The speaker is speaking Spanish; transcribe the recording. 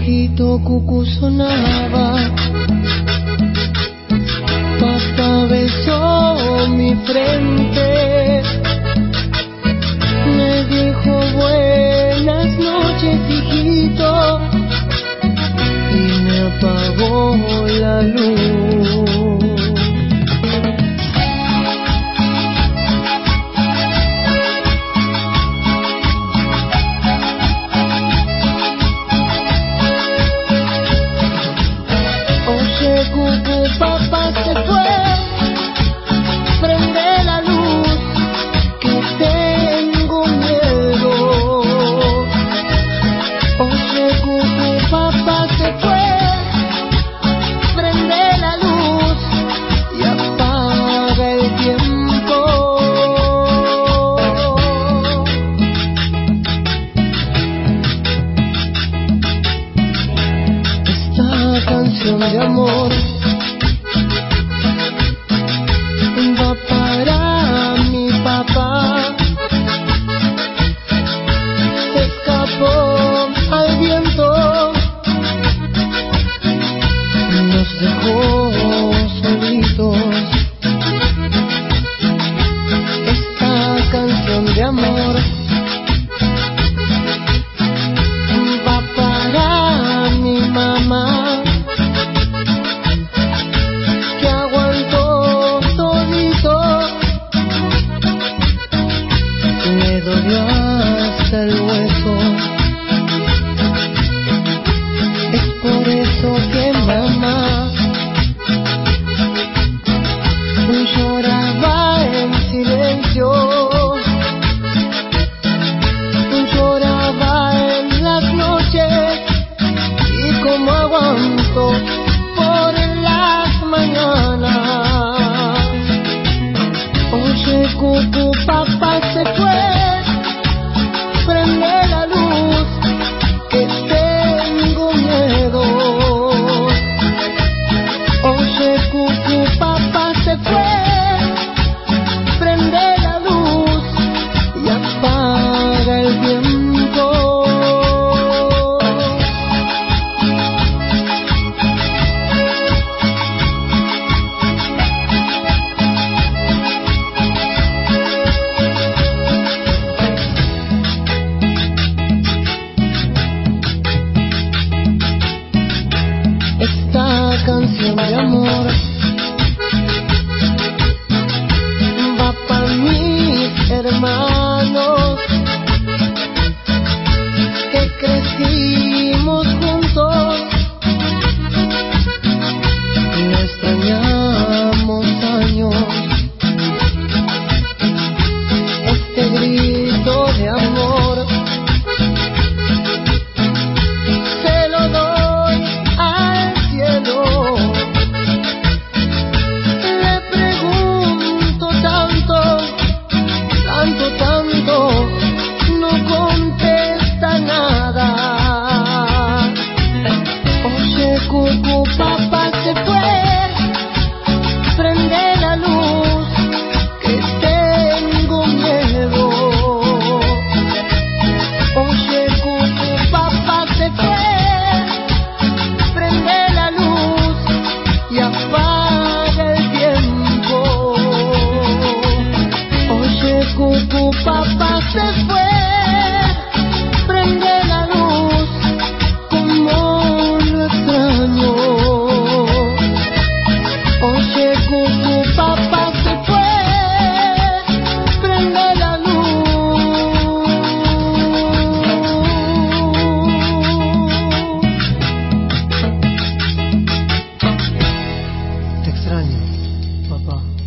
relojito cucú sonaba, papá besó mi frente, me dijo buenas noches hijito y me apagó la luz. Cucú, papá se fue, prende la luz, que tengo miedo. Oye, cucú, papá se fue, prende la luz y apaga el tiempo. Esta canción de amor va para mi papá, se escapó al viento, nos dejó solitos. Esta canción de amor va para mi mamá, que aguantó todito, me dolió hasta el hueso. Es por eso que mamá lloraba en silencio, lloraba en las noches y como aguanto por las mañanas. Oye, cucú, papá se fue, prende la luz, que tengo miedo. Oye, cucú, papá se fue, prende la luz y apaga el tiempo. Esta canción de amor va para mis hermanos, que crecimos juntos, no extrañamos años. Este grito de amor se lo doy al cielo. Le pregunto tanto, tanto, tanto, no contesta nada. Oye, cucú, papá se fue, prende la luz, que tengo miedo. Oye, cucú, papá se fue, prende la luz y apaga el tiempo. Oye, cucú, papá se fue, prende la luz, como lo extraño. Oye, cucú, papá se fue, prende la luz. Te extraño, papá.